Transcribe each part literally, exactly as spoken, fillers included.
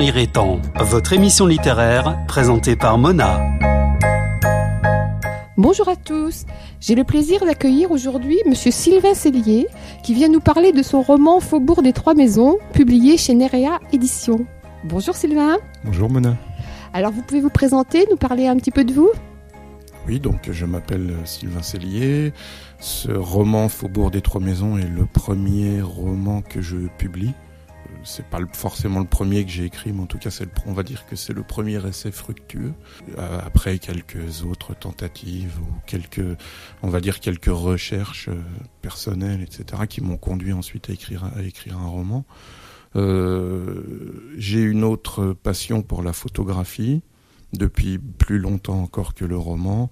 l'air étang, votre émission littéraire présentée par Mona. Bonjour à tous, j'ai le plaisir d'accueillir aujourd'hui Monsieur Sylvain Cellier qui vient nous parler de son roman Faubourg des Trois Maisons, publié chez Nerea Éditions. Bonjour Sylvain. Bonjour Mona. Alors vous pouvez vous présenter, nous parler un petit peu de vous ? Oui, donc je m'appelle Sylvain Cellier. Ce roman Faubourg des Trois Maisons est le premier roman que je publie. C'est pas forcément le premier que j'ai écrit, mais en tout cas, c'est le, on va dire que c'est le premier essai fructueux. Après quelques autres tentatives ou quelques, on va dire quelques recherches personnelles, et cetera, qui m'ont conduit ensuite à écrire, à écrire un roman. Euh, j'ai une autre passion pour la photographie depuis plus longtemps encore que le roman,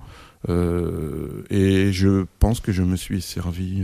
euh, et je pense que je me suis servi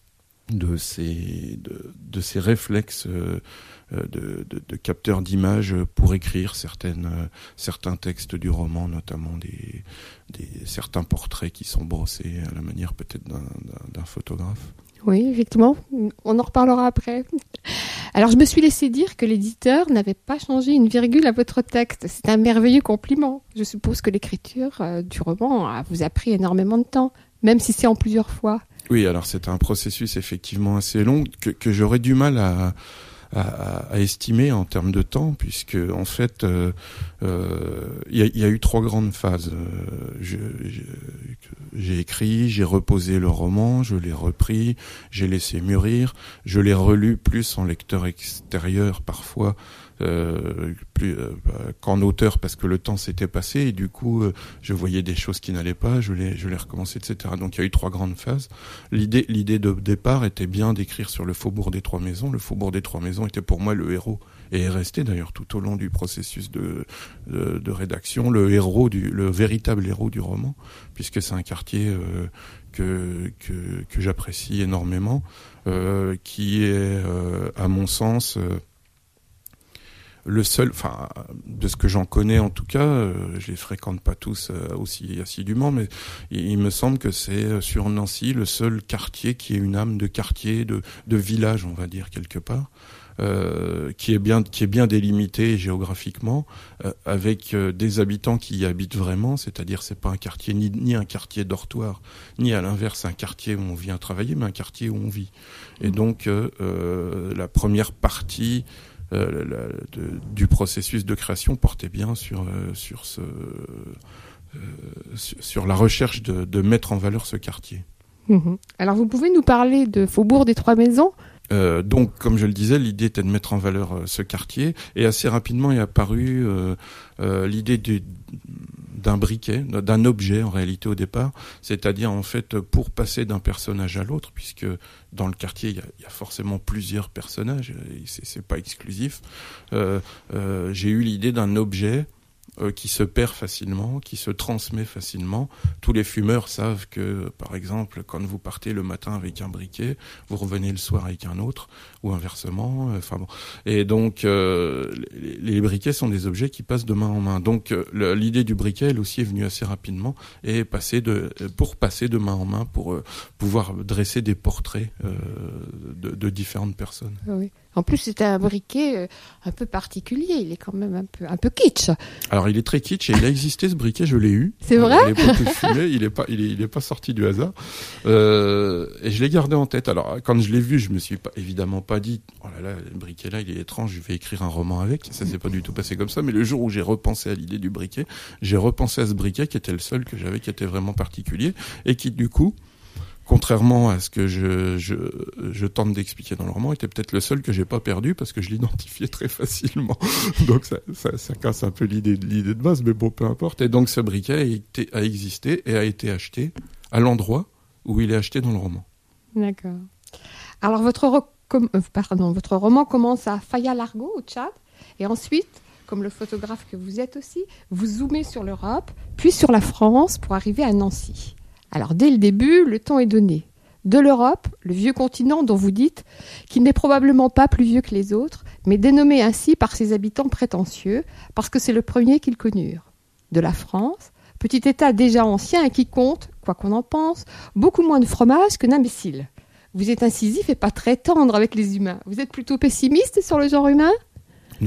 de ces de, de ces réflexes euh, de, de, de capteurs d'images pour écrire certaines euh, certains textes du roman, notamment des des certains portraits qui sont brossés à la manière peut-être d'un, d'un, d'un photographe. Oui, effectivement, on en reparlera après. Alors je me suis laissé dire que l'éditeur n'avait pas changé une virgule à votre texte. C'est un merveilleux compliment. Je suppose que l'écriture euh, du roman vous a pris énormément de temps, même si c'est en plusieurs fois. Oui, alors c'est un processus effectivement assez long que, que j'aurais du mal à, à, à estimer en termes de temps, puisque en fait, euh, euh, y a, y a eu trois grandes phases. Je, je, j'ai écrit, j'ai reposé le roman, je l'ai repris, j'ai laissé mûrir, je l'ai relu plus en lecteur extérieur parfois. Euh, plus euh, qu'en auteur parce que le temps s'était passé et du coup euh, je voyais des choses qui n'allaient pas, je l'ai je l'ai recommencé, et cetera. Donc il y a eu trois grandes phases. L'idée l'idée de départ était bien d'écrire sur le Faubourg des Trois Maisons. Le Faubourg des Trois Maisons était pour moi le héros et est resté d'ailleurs tout au long du processus de de, de rédaction le héros du le véritable héros du roman, puisque c'est un quartier euh, que que que j'apprécie énormément, euh, qui est euh, à mon sens euh, le seul, enfin, de ce que j'en connais en tout cas, euh, je les fréquente pas tous euh, aussi assidûment, mais il, il me semble que c'est sur Nancy le seul quartier qui ait une âme de quartier, de, de village, on va dire quelque part, euh, qui est bien, qui est bien délimité géographiquement, euh, avec euh, des habitants qui y habitent vraiment, c'est-à-dire c'est pas un quartier ni, ni un quartier dortoir, ni à l'inverse un quartier où on vient travailler, mais un quartier où on vit. Et donc euh, euh, la première partie Euh, la, de, du processus de création portait bien sur euh, sur ce euh, sur, sur la recherche de, de mettre en valeur ce quartier. Mmh. Alors vous pouvez nous parler de Faubourg des Trois Maisons ? Euh, donc, comme je le disais, l'idée était de mettre en valeur euh, ce quartier, et assez rapidement est apparue euh, euh, l'idée du, d'un briquet, d'un objet en réalité au départ, c'est-à-dire en fait pour passer d'un personnage à l'autre, puisque dans le quartier il y a, il y a forcément plusieurs personnages, et c'est, c'est pas exclusif. Euh, euh, j'ai eu l'idée d'un objet Euh, qui se perd facilement, qui se transmet facilement. Tous les fumeurs savent que, par exemple, quand vous partez le matin avec un briquet, vous revenez le soir avec un autre, ou inversement. Enfin bon. Et donc, euh, les, les briquets sont des objets qui passent de main en main. Donc, euh, le, l'idée du briquet, elle aussi, est venue assez rapidement, et passer de, pour passer de main en main, pour euh, pouvoir dresser des portraits euh, de, de différentes personnes. Oui. En plus, c'est un briquet un peu particulier. Il est quand même un peu, un peu kitsch. Alors, il est très kitsch et il a existé ce briquet. Je l'ai eu. C'est vrai ? À l'époque où je fumais, il est pas, il est, il est pas sorti du hasard. Euh, et je l'ai gardé en tête. Alors, quand je l'ai vu, je me suis pas, évidemment pas dit, oh là là, le briquet là, il est étrange. Je vais écrire un roman avec. Ça s'est pas du tout passé comme ça. Mais le jour où j'ai repensé à l'idée du briquet, j'ai repensé à ce briquet qui était le seul que j'avais, qui était vraiment particulier et qui, du coup, contrairement à ce que je, je, je tente d'expliquer dans le roman, était peut-être le seul que j'ai pas perdu parce que je l'identifiais très facilement. Donc ça, ça, ça casse un peu l'idée, l'idée de base, mais bon, peu importe. Et donc ce briquet a, été, a existé et a été acheté à l'endroit où il est acheté dans le roman. D'accord. Alors votre, recom- euh, pardon, votre roman commence à Faya-Largeau, au Tchad, et ensuite, comme le photographe que vous êtes aussi, vous zoomez sur l'Europe, puis sur la France pour arriver à Nancy. Alors, dès le début, le ton est donné. De l'Europe, le vieux continent dont vous dites qu'il n'est probablement pas plus vieux que les autres, mais dénommé ainsi par ses habitants prétentieux, parce que c'est le premier qu'ils connurent. De la France, petit État déjà ancien et qui compte, quoi qu'on en pense, beaucoup moins de fromage que d'imbéciles. Vous êtes incisif et pas très tendre avec les humains. Vous êtes plutôt pessimiste sur le genre humain ? Non.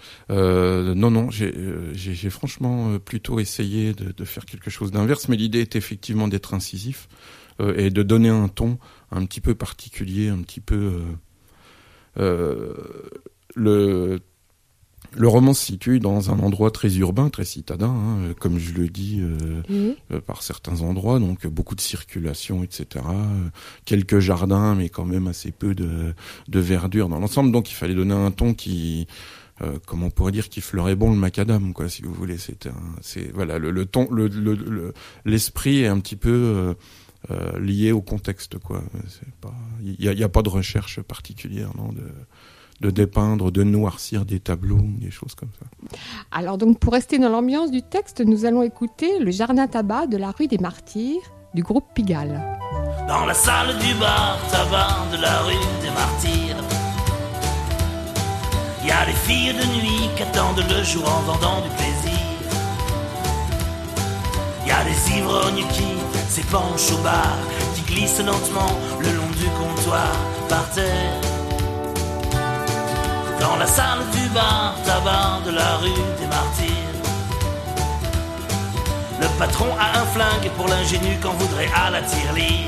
Euh, non, non, j'ai, j'ai, j'ai franchement plutôt essayé de, de faire quelque chose d'inverse, mais l'idée est effectivement d'être incisif euh, et de donner un ton un petit peu particulier, un petit peu... Euh, euh, le... Le roman se situe dans un endroit très urbain, très citadin, hein, comme je le dis euh, mmh. euh, par certains endroits, donc beaucoup de circulation, et cetera. Euh, quelques jardins, mais quand même assez peu de, de verdure dans l'ensemble. Donc il fallait donner un ton qui, euh, comment on pourrait dire, qui fleurait bon le macadam, quoi, si vous voulez. C'était un, c'est voilà, le, le ton, le, le, le, l'esprit est un petit peu euh, euh, lié au contexte, quoi. C'est pas, il y a, y a pas de recherche particulière, non, de de dépeindre, de noircir des tableaux, des choses comme ça. Alors donc pour rester dans l'ambiance du texte, nous allons écouter Le Jardin Tabac de la rue des Martyrs du groupe Pigalle. Dans la salle du bar tabac de la rue des Martyrs, il y a des filles de nuit qui attendent le jour en vendant du plaisir. Il y a des ivrognes qui s'épanchent au bar, qui glissent lentement le long du comptoir par terre. Dans la salle du bar tabac de la rue des Martyrs, le patron a un flingue pour l'ingénu qu'en voudrait à la tirelire.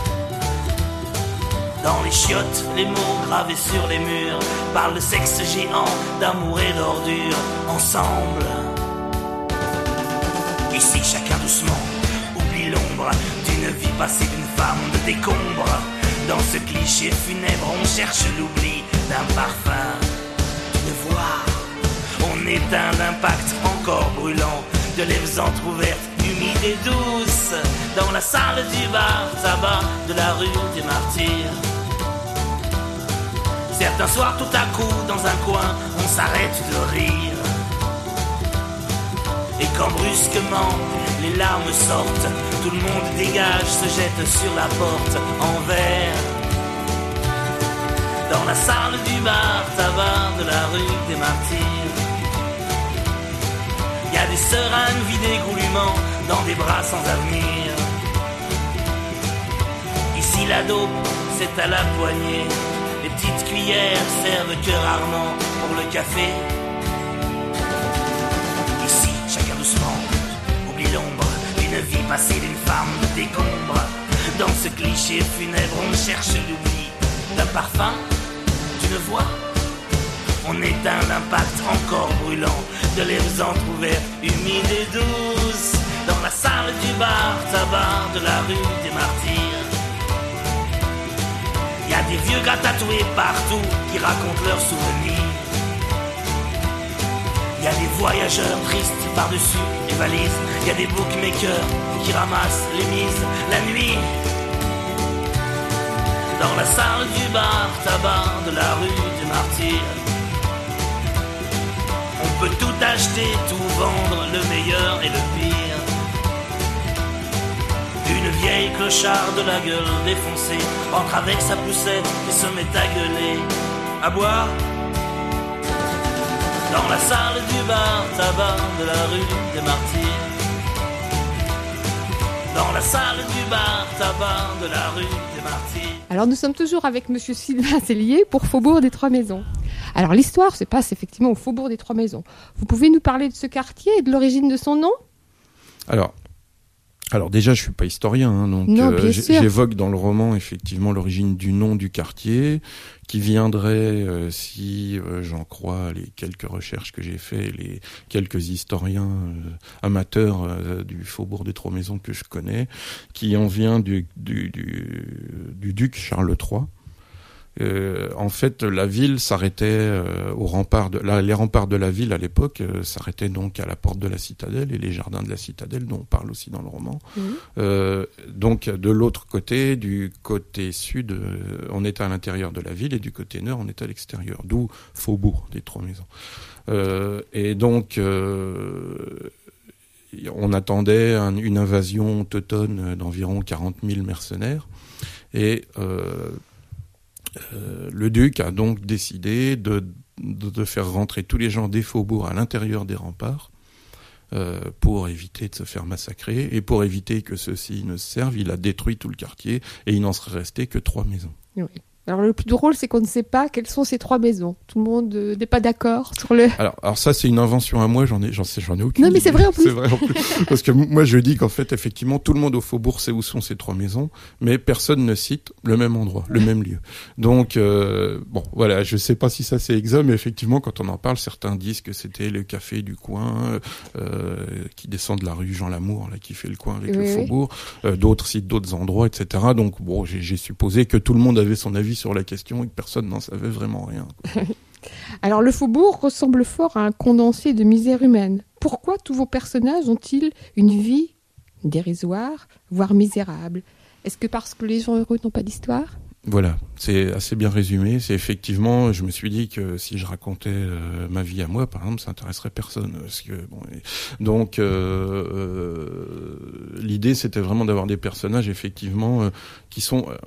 Dans les chiottes, les mots gravés sur les murs parlent de sexe géant, d'amour et d'ordure ensemble. Ici chacun doucement oublie l'ombre d'une vie passée, d'une femme de décombre. Dans ce cliché funèbre on cherche l'oubli d'un parfum, d'une voix. On éteint l'impact encore brûlant de lèvres entr'ouvertes, humides et douces, dans la salle du bar tabac de la rue des Martyrs. Certains soirs tout à coup dans un coin on s'arrête de rire, et quand brusquement les larmes sortent, tout le monde dégage, se jette sur la porte en verre. Dans la salle du bar tabac de la rue des Martyrs, il y a des seringues vidées goulûment dans des bras sans avenir. Ici la dope, c'est à la poignée, les petites cuillères servent que rarement pour le café. Ici, chacun doucement oublie l'ombre d'une vie passée, d'une femme de décombre. Dans ce cliché funèbre on cherche l'oubli d'un parfum, d'une voix. On éteint l'impact encore brûlant de lèvres entr'ouvertes, humides et douces, dans la salle du bar tabac de la rue des Martyrs. Il y a des vieux gars tatoués partout qui racontent leurs souvenirs. Il y a des voyageurs tristes par-dessus les valises. Il y a des bookmakers qui ramassent les mises la nuit. Dans la salle du bar tabac de la rue des Martyrs, on peut tout acheter, tout vendre, le meilleur et le pire. Une vieille clocharde de la gueule défoncée entre avec sa poussette et se met à gueuler, à boire. Dans la salle du bar tabac de la rue des Martyrs, dans la salle du bar tabac de la rue des Martyrs. Alors nous sommes toujours avec Monsieur Sylvain Cellier pour Faubourg des Trois Maisons. Alors l'histoire se passe effectivement au Faubourg des Trois Maisons. Vous pouvez nous parler de ce quartier et de l'origine de son nom ? Alors, alors déjà je suis pas historien, hein, donc non, euh, j'évoque dans le roman effectivement l'origine du nom du quartier, qui viendrait, euh, si euh, j'en crois les quelques recherches que j'ai fait, les quelques historiens euh, amateurs euh, du Faubourg des Trois Maisons que je connais, qui en vient du, du, du, du duc Charles trois. Euh, en fait, la ville s'arrêtait euh, aux remparts de la, les remparts de la ville à l'époque euh, s'arrêtaient donc à la porte de la citadelle et les jardins de la citadelle, dont on parle aussi dans le roman. Mmh. Euh, donc de l'autre côté, du côté sud, euh, on était à l'intérieur de la ville et du côté nord, on était à l'extérieur. D'où Faubourg des Trois Maisons. Euh, et donc euh, on attendait un, une invasion teutonne d'environ quarante mille mercenaires et euh, Euh, le duc a donc décidé de, de, de faire rentrer tous les gens des faubourgs à l'intérieur des remparts euh, pour éviter de se faire massacrer et pour éviter que ceux-ci ne se servent, il a détruit tout le quartier et il n'en serait resté que trois maisons. Oui. Alors le plus drôle, c'est qu'on ne sait pas quelles sont ces trois maisons. Tout le monde euh, n'est pas d'accord sur le... Alors, alors ça, c'est une invention à moi, j'en ai, j'en sais, j'en ai aucune. Non, mais c'est vrai en plus. C'est vrai en plus. Parce que moi, je dis qu'en fait, effectivement, tout le monde au Faubourg sait où sont ces trois maisons, mais personne ne cite le même endroit, le même lieu. Donc, euh, bon, voilà, je sais pas si ça c'est exact, mais effectivement, quand on en parle, certains disent que c'était le café du coin, euh, qui descend de la rue Jean Lamour, là, qui fait le coin avec oui, le oui. Faubourg. Euh, d'autres citent d'autres endroits, et cetera. Donc, bon, j'ai, j'ai supposé que tout le monde avait son avis sur la question et que personne n'en savait vraiment rien, quoi. Alors le Faubourg ressemble fort à un condensé de misère humaine. Pourquoi tous vos personnages ont-ils une vie dérisoire, voire misérable ? Est-ce que parce que les gens heureux n'ont pas d'histoire ? Voilà, c'est assez bien résumé. C'est effectivement, je me suis dit que si je racontais euh, ma vie à moi, par exemple, ça intéresserait personne. Parce que, bon, et, donc, euh, euh, l'idée, c'était vraiment d'avoir des personnages, effectivement, euh, qui sont... Euh,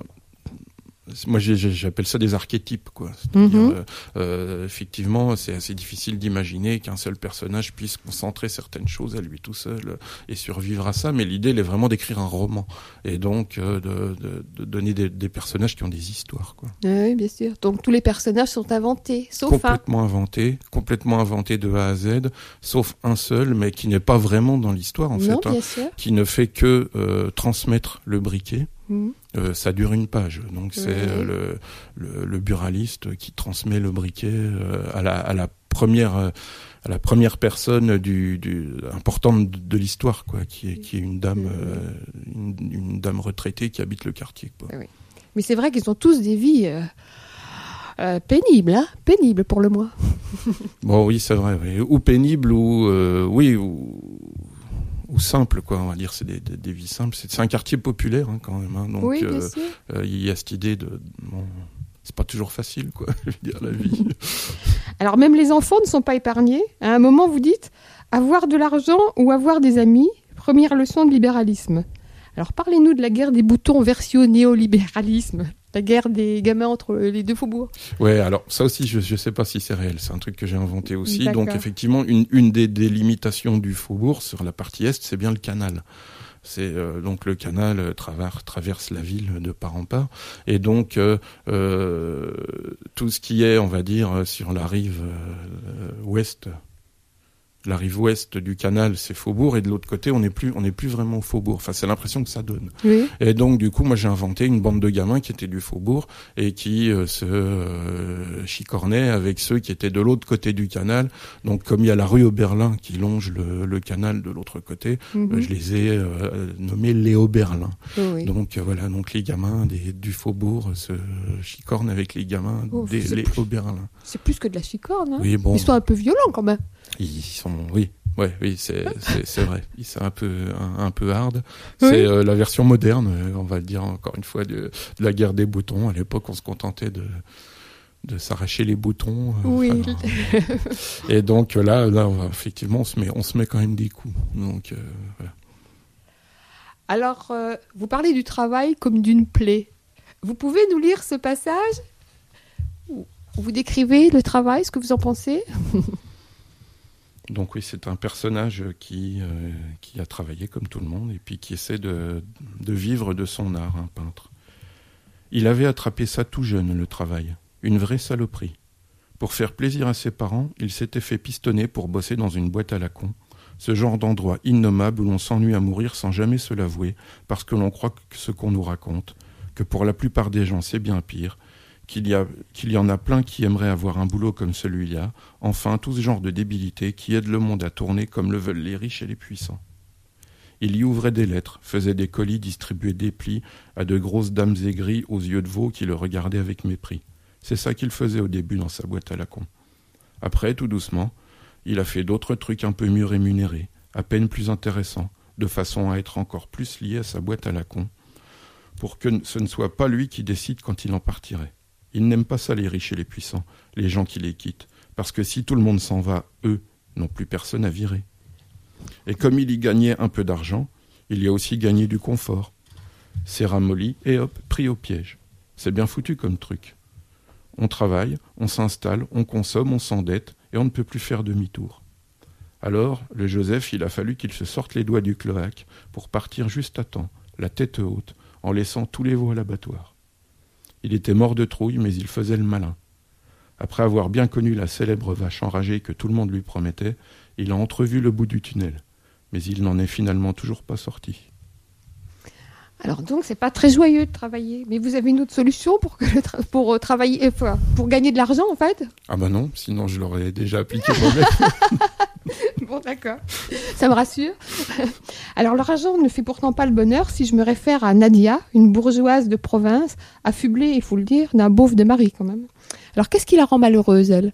moi, j'ai, j'appelle ça des archétypes, quoi. C'est-à-dire, Mm-hmm. euh, euh, effectivement, c'est assez difficile d'imaginer qu'un seul personnage puisse concentrer certaines choses à lui tout seul euh, et survivre à ça. Mais l'idée, elle est vraiment d'écrire un roman et donc euh, de, de, de donner des, des personnages qui ont des histoires, quoi. Oui, bien sûr. Donc tous les personnages sont inventés, sauf un. Complètement inventés, complètement inventés de A à Z, sauf un seul, mais qui n'est pas vraiment dans l'histoire, en Non, fait, bien hein, sûr. qui ne fait que euh, transmettre le briquet. Mmh. Euh, ça dure une page, donc c'est Ouais. euh, le, le, le buraliste qui transmet le briquet euh, à la, à la première, euh, à la première personne du, du importante de, de l'histoire, quoi, qui est, qui est une dame, euh, une, une dame retraitée qui habite le quartier, quoi. Oui. Mais c'est vrai qu'ils ont tous des vies euh, euh, pénibles, hein, pénibles pour le moins. Bon, oui, c'est vrai, oui. Ou pénible, ou euh, oui, ou ou simple, quoi, on va dire, c'est des, des, des vies simples. C'est, c'est un quartier populaire, hein, quand même, hein, donc Oui, bien euh, sûr. euh, il y a cette idée de, bon, c'est pas toujours facile, quoi, je veux dire, la vie. Alors même les enfants ne sont pas épargnés. À un moment, vous dites avoir de l'argent ou avoir des amis, première leçon de libéralisme. Alors parlez-nous de la guerre des boutons version néolibéralisme, la guerre des gamins entre les deux faubourgs. Ouais, alors ça aussi, je je sais pas si c'est réel, c'est un truc que j'ai inventé aussi. D'accord. Donc effectivement, une une des délimitations du Faubourg sur la partie est, c'est bien le canal. C'est euh, donc le canal euh, traverse traverse la ville de part en part, et donc euh, euh, tout ce qui est, on va dire, sur la rive euh, ouest. La rive ouest du canal, c'est Faubourg, et de l'autre côté, on n'est plus, on n'est plus vraiment au Faubourg. Enfin, c'est l'impression que ça donne. Oui. Et donc, du coup, moi, j'ai inventé une bande de gamins qui étaient du Faubourg et qui euh, se euh, chicornaient avec ceux qui étaient de l'autre côté du canal. Donc, comme il y a la rue Oberlin qui longe le, le canal de l'autre côté, Mm-hmm. euh, je les ai euh, nommés les Oberlin. Oh, oui. Donc, euh, voilà, donc les gamins des, du Faubourg se chicornent avec les gamins Oh, des c'est les plus- Oberlin. C'est plus que de la chicorne. Hein. Oui, bon. Ils sont un peu violents quand même. Ils sont, oui, ouais, oui, c'est, c'est, c'est vrai. C'est un peu, un, un peu hard. Oui. C'est euh, la version moderne, euh, on va le dire encore une fois, de, de la guerre des boutons. À l'époque, on se contentait de, de s'arracher les boutons. euh, Oui. enfin, et donc là, là, on va- effectivement, on se met, on se met quand même des coups. Donc, euh, voilà. Alors, euh, vous parlez du travail comme d'une plaie. Vous pouvez nous lire ce passage où vous décrivez le travail, ce que vous en pensez ? Donc oui, c'est un personnage qui, euh, qui a travaillé comme tout le monde et puis qui essaie de, de vivre de son art, un peintre. Il avait attrapé ça tout jeune, le travail. Une vraie saloperie. Pour faire plaisir à ses parents, il s'était fait pistonner pour bosser dans une boîte à la con. Ce genre d'endroit innommable où l'on s'ennuie à mourir sans jamais se l'avouer, parce que l'on croit que ce qu'on nous raconte, que pour la plupart des gens c'est bien pire, qu'il y a, qu'il y en a plein qui aimeraient avoir un boulot comme celui-là, enfin tout ce genre de débilité qui aide le monde à tourner comme le veulent les riches et les puissants. Il y ouvrait des lettres, faisait des colis, distribuait des plis à de grosses dames aigries aux yeux de veau qui le regardaient avec mépris. C'est ça qu'il faisait au début dans sa boîte à la con. Après, tout doucement, il a fait d'autres trucs un peu mieux rémunérés, à peine plus intéressants, de façon à être encore plus lié à sa boîte à la con, pour que ce ne soit pas lui qui décide quand il en partirait. Il n'aime pas ça, les riches et les puissants, les gens qui les quittent, parce que si tout le monde s'en va, eux n'ont plus personne à virer. Et comme il y gagnait un peu d'argent, il y a aussi gagné du confort. C'est ramolli et hop, pris au piège. C'est bien foutu comme truc. On travaille, on s'installe, on consomme, on s'endette, et on ne peut plus faire demi-tour. Alors, le Joseph, il a fallu qu'il se sorte les doigts du cloaque pour partir juste à temps, la tête haute, en laissant tous les veaux à l'abattoir. Il était mort de trouille, mais il faisait le malin. Après avoir bien connu la célèbre vache enragée que tout le monde lui promettait, il a entrevu le bout du tunnel. Mais il n'en est finalement toujours pas sorti. Alors donc, c'est pas très joyeux de travailler. Mais vous avez une autre solution pour, que le tra- pour euh, travailler, euh, pour gagner de l'argent, en fait? Ah bah non, sinon je l'aurais déjà appliqué moi-même. Bon, d'accord. Ça me rassure. Alors, l'argent ne fait pourtant pas le bonheur si je me réfère à Nadia, une bourgeoise de province, affublée, il faut le dire, d'un beauf de mari, quand même. Alors, qu'est-ce qui la rend malheureuse, elle?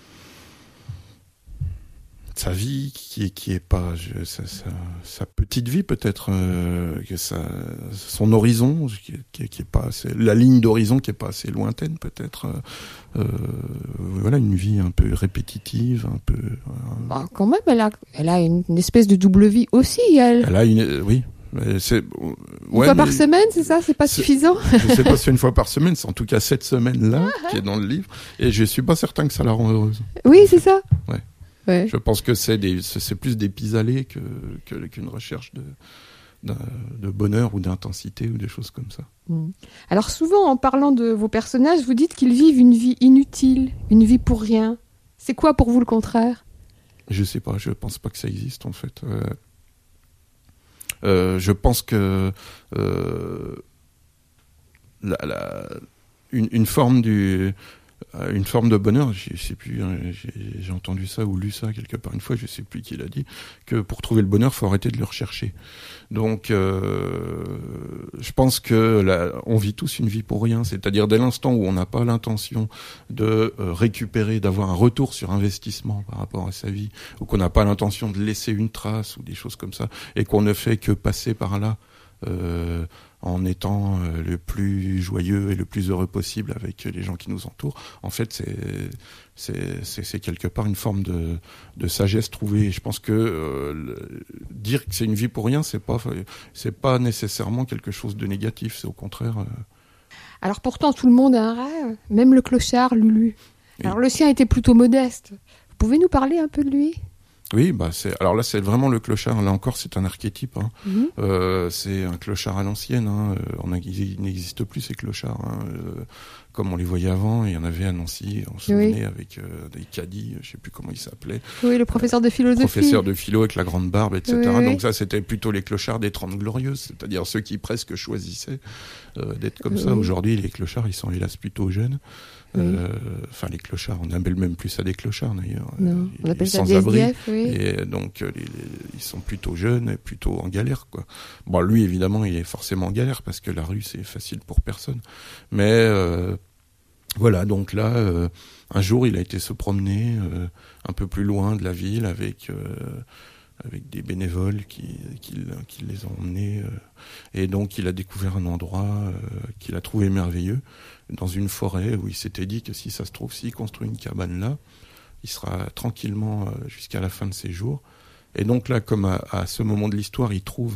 Sa vie qui est, qui est pas... Je, sa, sa, sa petite vie, peut-être, euh, que sa, son horizon, qui est, qui est, qui est pas assez, la ligne d'horizon qui est pas assez lointaine, peut-être. Euh, voilà, une vie un peu répétitive, un peu... Euh, Bah, quand même, elle a, elle a une, une espèce de double vie aussi, elle. Elle a une... euh, oui. Mais c'est, Une ouais, fois mais par semaine, c'est ça? C'est pas c'est- suffisant? je sais pas si c'est une fois par semaine, c'est en tout cas cette semaine-là qui est dans le livre, et je suis pas certain que ça la rend heureuse. Oui, c'est ça. Ouais. Ouais. Je pense que c'est des, c'est c'est plus des pis-aller que, que qu'une recherche de, de, de bonheur ou d'intensité ou des choses comme ça. Mm. Alors souvent, en parlant de vos personnages, vous dites qu'ils vivent une vie inutile, une vie pour rien. C'est quoi pour vous le contraire? Je sais pas, je pense pas que ça existe en fait. Euh, euh, je pense que euh, la, la, une, une forme du une forme de bonheur, je sais plus, hein, j'ai, j'ai entendu ça ou lu ça quelque part une fois, je sais plus qui l'a dit, que pour trouver le bonheur, faut arrêter de le rechercher. Donc, euh, je pense que là, on vit tous une vie pour rien, c'est-à-dire dès l'instant où on n'a pas l'intention de euh, récupérer, d'avoir un retour sur investissement par rapport à sa vie, ou qu'on n'a pas l'intention de laisser une trace ou des choses comme ça, et qu'on ne fait que passer par là, euh, en étant euh, le plus joyeux et le plus heureux possible avec les gens qui nous entourent. En fait, c'est c'est c'est, c'est quelque part une forme de de sagesse trouvée. Et je pense que euh, le, dire que c'est une vie pour rien, c'est pas c'est pas nécessairement quelque chose de négatif. C'est au contraire. Euh... Alors pourtant, tout le monde a un rêve, même le clochard Lulu. Oui. Alors le sien était plutôt modeste. Vous pouvez nous parler un peu de lui? Oui, bah c'est. Alors là, c'est vraiment le clochard. Là encore, c'est un archétype. Hein. Mmh. Euh, c'est un clochard à l'ancienne. Hein. On a, il n'existe plus ces clochards, hein. euh, comme on les voyait avant. Il y en avait à Nancy, on se souvenait, Oui. avec euh, des caddies, je sais plus comment il s'appelait. Oui, le professeur de philosophie. Professeur de philo avec la grande barbe, et cetera. Oui, oui. Donc ça, c'était plutôt les clochards des Trente Glorieuses, c'est-à-dire ceux qui presque choisissaient euh, d'être comme Oui. ça. Aujourd'hui, les clochards, ils sont hélas plutôt jeunes. Oui. Euh, Enfin, les clochards, on appelle même plus ça des clochards d'ailleurs. Non, Ils- on appelle ils ça sont des sans S abri. D F, oui. Et donc, euh, les, les- ils sont plutôt jeunes et plutôt en galère, quoi. Bon, lui, évidemment, il est forcément en galère parce que la rue, c'est facile pour personne. Mais euh, voilà, donc là, euh, un jour, il a été se promener euh, un peu plus loin de la ville avec euh, avec des bénévoles qui, qui, qui les ont emmenés. Euh, et donc, il a découvert un endroit euh, qu'il a trouvé merveilleux, dans une forêt où il s'était dit que si ça se trouve, s'il construit une cabane là, il sera tranquillement euh, jusqu'à la fin de ses jours. Et donc là, comme à, à ce moment de l'histoire, il trouve,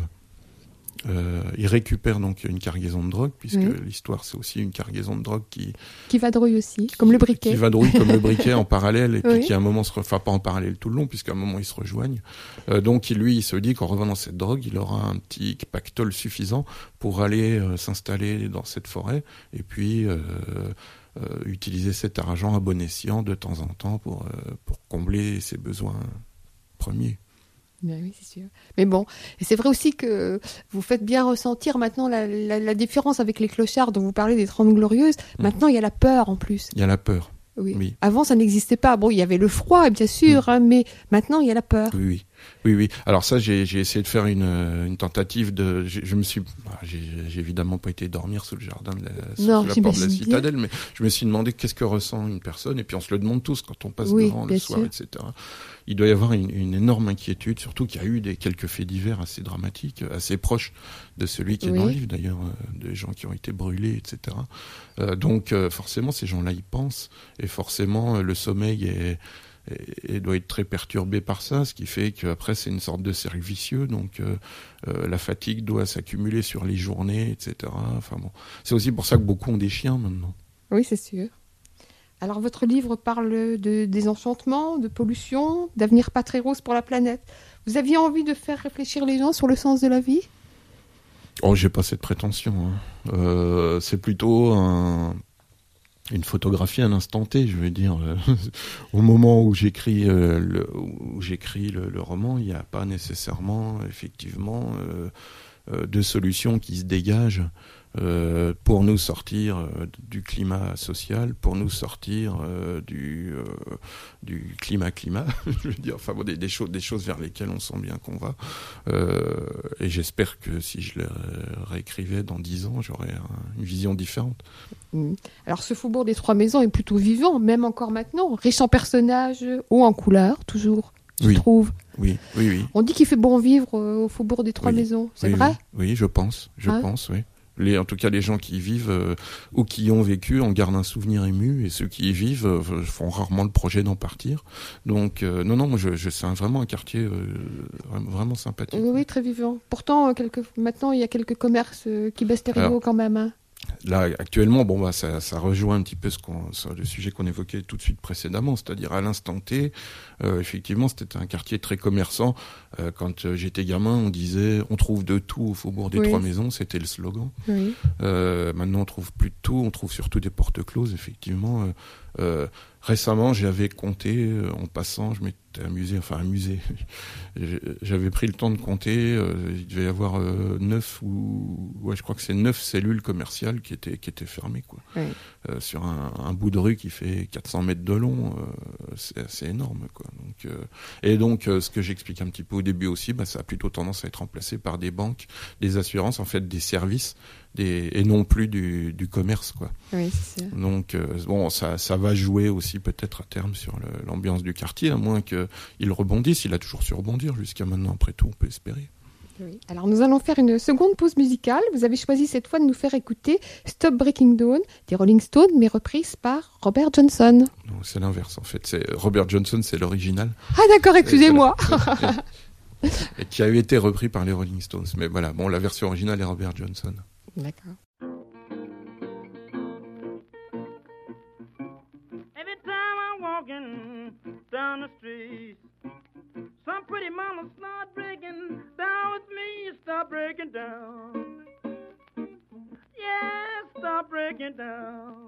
euh, il récupère donc une cargaison de drogue, puisque Oui. l'histoire, c'est aussi une cargaison de drogue qui, Qui vadrouille aussi, comme le briquet. qui vadrouille comme le briquet en parallèle, et puis Oui. qui à un moment se, re... enfin pas en parallèle tout le long, puisqu'à un moment ils se rejoignent. Euh, donc il, lui, il se dit qu'en revendant cette drogue, il aura un petit pactole suffisant pour aller euh, s'installer dans cette forêt, et puis euh, euh, utiliser cet argent à bon escient de temps en temps pour euh, pour combler ses besoins premiers. Ben oui, c'est sûr. Mais bon, et c'est vrai aussi que vous faites bien ressentir maintenant la, la, la différence avec les clochards dont vous parlez des Trente Glorieuses. Mmh. Maintenant, il y a la peur en plus. Il y a la peur. Oui. Oui. Avant, ça n'existait pas. Bon, il y avait le froid, bien sûr, Mmh. hein, mais maintenant, il y a la peur. Oui, oui, oui, oui. Alors ça, j'ai, j'ai essayé de faire une, une tentative de. Je, je me suis, bah, j'ai, j'ai évidemment pas été dormir sous le jardin de la, sous, Non, sous la porte de la j'imagine citadelle, mais je me suis demandé qu'est-ce que ressent une personne, et puis on se le demande tous quand on passe Oui, devant le bien soir, sûr. et cetera. Il doit y avoir une, une énorme inquiétude, surtout qu'il y a eu des quelques faits divers assez dramatiques, assez proches de celui qui est Oui. dans le livre d'ailleurs, euh, des gens qui ont été brûlés, et cetera. Euh, donc euh, forcément, ces gens-là y pensent, et forcément euh, le sommeil est Et, et doit être très perturbé par ça, ce qui fait qu'après c'est une sorte de cercle vicieux, donc euh, euh, la fatigue doit s'accumuler sur les journées, et cetera. Enfin bon, c'est aussi pour ça que beaucoup ont des chiens maintenant. Oui, c'est sûr. Alors, votre livre parle de désenchantement, de pollution, d'avenir pas très rose pour la planète. Vous aviez envie de faire réfléchir les gens sur le sens de la vie ? Oh, j'ai pas cette prétention. Hein. Euh, c'est plutôt un, une photographie à l'instant T, je veux dire. Au moment où j'écris, euh, le, où j'écris le, le roman, il n'y a pas nécessairement, effectivement, euh, euh, de solutions qui se dégagent euh, pour nous sortir euh, du climat social, pour nous sortir euh, du, euh, du climat-climat, je veux dire, enfin bon, des, des, choses, des choses vers lesquelles on sent bien qu'on va. Euh, et j'espère que si je les réécrivais dans dix ans, j'aurais un, une vision différente. Mmh. Alors ce Faubourg des Trois Maisons est plutôt vivant, même encore maintenant, riche en personnages, haut en couleurs, toujours, je oui. trouve. Oui, oui, oui. On dit qu'il fait bon vivre euh, au Faubourg des Trois oui. Maisons, c'est oui, vrai oui. oui, je pense, je hein pense, oui. Les, en tout cas, les gens qui y vivent euh, ou qui y ont vécu en gardent un souvenir ému, et ceux qui y vivent euh, font rarement le projet d'en partir. Donc, euh, non, non, moi, je, je, c'est un, vraiment un quartier euh, vraiment sympathique. Oui, oui, très vivant. Pourtant, quelques, maintenant, il y a quelques commerces euh, qui baissent les rideaux quand même. Hein. Là, actuellement, bon, bah, ça, ça rejoint un petit peu ce qu'on, le sujet qu'on évoquait tout de suite précédemment, c'est-à-dire à l'instant T, euh, effectivement, c'était un quartier très commerçant. Euh, quand euh, j'étais gamin, on disait, on trouve de tout au Faubourg des oui. Trois Maisons, c'était le slogan. Oui. Euh, maintenant, on trouve plus de tout, on trouve surtout des portes closes, effectivement. Euh, euh, récemment, j'avais compté, euh, en passant, je m'étais amusé, enfin amusé, j'avais pris le temps de compter, euh, il devait y avoir euh, neuf ou, ouais, je crois que c'est neuf cellules commerciales qui étaient, qui étaient fermées, quoi. Oui. Euh, sur un, un bout de rue qui fait quatre cents mètres de long, euh, c'est assez énorme, quoi. Donc, euh, et donc, euh, ce que j'explique un petit peu au début aussi, bah, ça a plutôt tendance à être remplacé par des banques, des assurances, en fait, des services, des, et non plus du, du commerce, quoi. Oui, c'est sûr. Donc, euh, bon, ça, ça va jouer aussi peut-être à terme sur le, l'ambiance du quartier, à moins qu'il rebondisse. Il a toujours su rebondir jusqu'à maintenant, après tout, on peut espérer. Oui. Alors, nous allons faire une seconde pause musicale. Vous avez choisi cette fois de nous faire écouter Stop Breaking Down des Rolling Stones, mais reprise par Robert Johnson. Non, c'est l'inverse, en fait. C'est, Robert Johnson, c'est l'original. Ah d'accord, excusez-moi. Et, et qui a été repris par les Rolling Stones. Mais voilà, bon, la version originale est Robert Johnson. D'accord. Every time I'm walking down the street, some pretty mama start breaking down with me. Stop breaking down. Yeah, stop breaking down.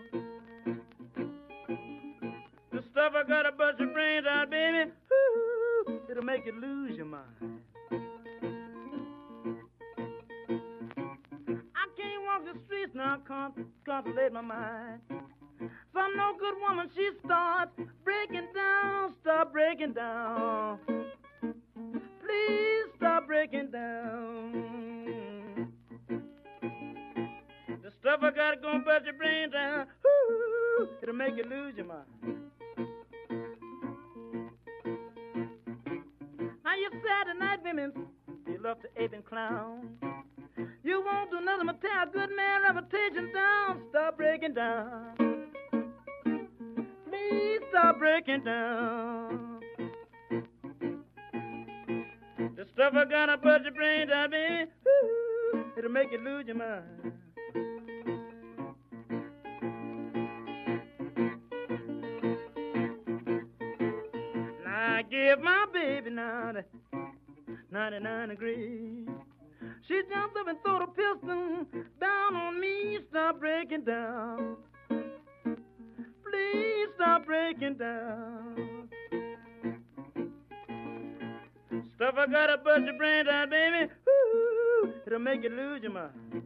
The stuff I gotta bust your brains out, baby. Ooh, it'll make you lose your mind. I can't walk the streets now, can't contemplate my mind. Some no good woman, she starts breaking down. Stop breaking down. Please stop breaking down. The stuff I got gonna bust your brain down. Ooh, it'll make you lose your mind. Now you Saturday night women, you love to ape and clown. You won't do nothing but tear a good man reputation down. Stop breaking down. Please stop breaking down. The stuff I gotta put your brain down, baby. Ooh, it'll make you lose your mind. Now I give my baby now the ninety-nine degrees. She jumped up and threw the piston down on me. Stop breaking down. Please stop breaking down. Stuff I gotta bust your brain down, baby. Ooh, it'll make you lose your mind.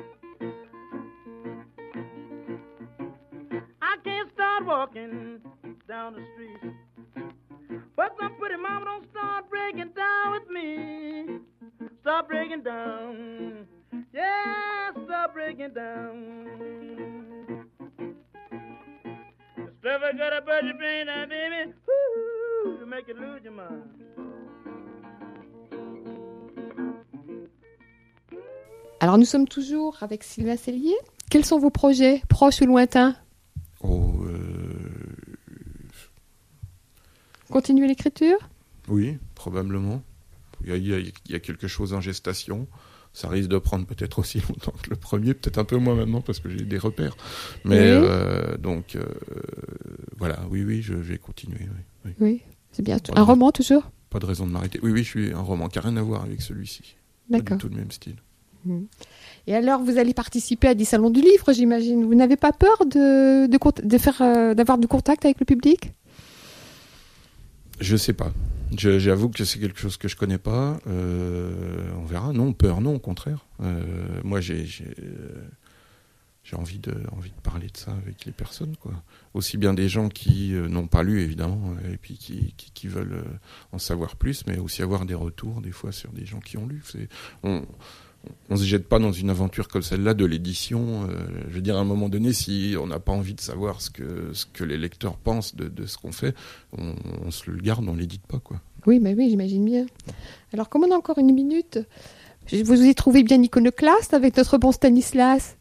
I can't start walking down the street, but some pretty mama don't start breaking down with me. Stop breaking down. Yeah, stop breaking down. The stuff I gotta bust your brain down, baby. Ooh, to make you lose your mind. Alors nous sommes toujours avec Sylvain Cellier. Quels sont vos projets, proches ou lointains? Oh, euh... Continuer l'écriture? Oui, probablement. Il y, a, il, y a, il y a quelque chose en gestation. Ça risque de prendre peut-être aussi longtemps que le premier, peut-être un peu moins maintenant parce que j'ai des repères. Mais oui. euh, donc, euh, voilà, oui, oui, je, je vais continuer. Oui, oui. oui c'est bien. Pas un roman toujours? Pas de raison de m'arrêter. Oui, oui, je suis un roman qui n'a rien à voir avec celui-ci. D'accord. Pas du tout le même style. Mmh. Et alors, vous allez participer à des salons du livre, j'imagine. Vous n'avez pas peur de, de, de faire, euh, d'avoir du contact avec le public ? Je sais pas. Je, j'avoue que c'est quelque chose que je connais pas. Euh, on verra. Non, peur, non, au contraire. Euh, moi, j'ai, j'ai, j'ai envie de, envie de parler de ça avec les personnes, quoi. Aussi bien des gens qui euh, n'ont pas lu, évidemment, et puis qui, qui, qui veulent euh, en savoir plus, mais aussi avoir des retours, des fois, sur des gens qui ont lu. C'est, on, on se jette pas dans une aventure comme celle-là de l'édition. Euh, je veux dire, à un moment donné, si on n'a pas envie de savoir ce que ce que les lecteurs pensent de, de ce qu'on fait, on, on se le garde, on l'édite pas, quoi. Oui, mais oui, j'imagine bien. Alors, comme on a encore une minute, vous vous y trouvez bien iconoclaste avec notre bon Stanislas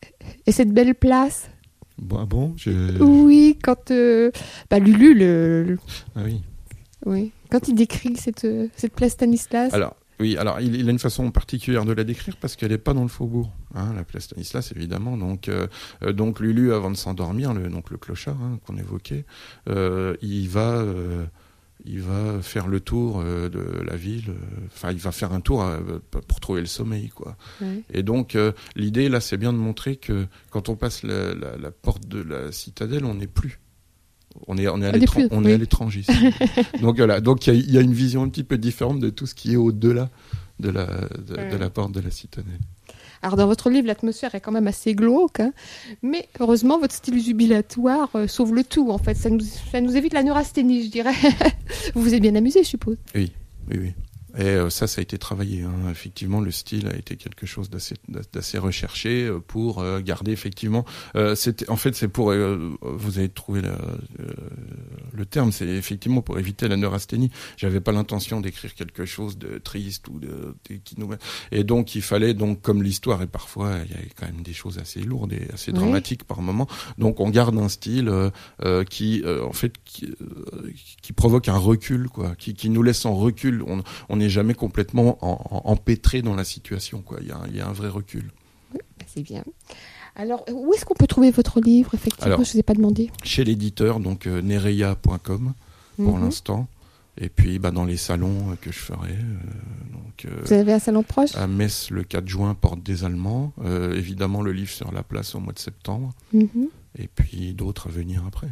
et cette belle place. Bon, ah bon, je... Oui, quand euh, bah, Lulu, le, le... Ah oui. Oui, quand il décrit cette cette place Stanislas. Alors. Oui, alors il, il a une façon particulière de la décrire parce qu'elle est pas dans le faubourg, hein, la place Stanislas évidemment. Donc, euh, donc Lulu avant de s'endormir, le, donc le clochard hein, qu'on évoquait, euh, il va, euh, il va faire le tour euh, de la ville. Enfin, euh, il va faire un tour euh, pour trouver le sommeil, quoi. Oui. Et donc euh, l'idée là, c'est bien de montrer que quand on passe la, la, la porte de la citadelle, on n'est plus. On est, on est à, l'étran- on oui. est à l'étranger. Donc voilà, donc il y, y a une vision un petit peu différente de tout ce qui est au-delà de la, de, ouais. de la porte de la citadelle. Alors dans votre livre, l'atmosphère est quand même assez glauque, hein, mais heureusement votre style jubilatoire euh, sauve le tout. En fait, ça nous, ça nous évite la neurasthénie, je dirais. Vous vous êtes bien amusé, je suppose. Oui, oui, oui. Et euh, ça, ça a été travaillé. Hein. Effectivement, le style a été quelque chose d'assez, d'assez recherché pour euh, garder effectivement. Euh, c'était, en fait, c'est pour. Euh, vous avez trouvé la, euh, le terme. C'est effectivement pour éviter la neurasthénie. J'avais pas l'intention d'écrire quelque chose de triste ou de, de qui nous. Et donc, il fallait donc, comme l'histoire est parfois, il y a quand même des choses assez lourdes et assez oui. dramatiques par moment. Donc, on garde un style euh, euh, qui, euh, en fait, qui, euh, qui provoque un recul, quoi, qui, qui nous laisse en recul. On, on n'est jamais complètement en, en, empêtré dans la situation, quoi. Il y a, il y a un vrai recul. Oui, c'est bien. Alors, où est-ce qu'on peut trouver votre livre, effectivement? Alors, je ne vous ai pas demandé. Chez l'éditeur, donc euh, nereia point com pour mm-hmm. l'instant. Et puis bah, dans les salons euh, que je ferai. Euh, donc, euh, Vous avez un salon proche? À Metz, le quatre juin, Porte des Allemands. Euh, évidemment, le livre sur la place au mois de septembre. Mm-hmm. Et puis d'autres à venir après.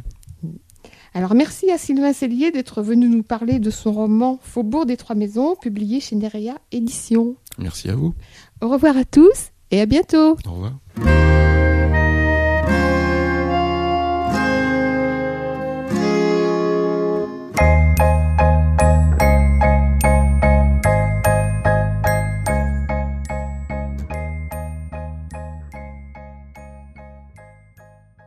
Alors, merci à Sylvain Cellier d'être venu nous parler de son roman Faubourg des Trois Maisons, publié chez Nereia Éditions. Merci à vous. Au revoir à tous et à bientôt. Au revoir.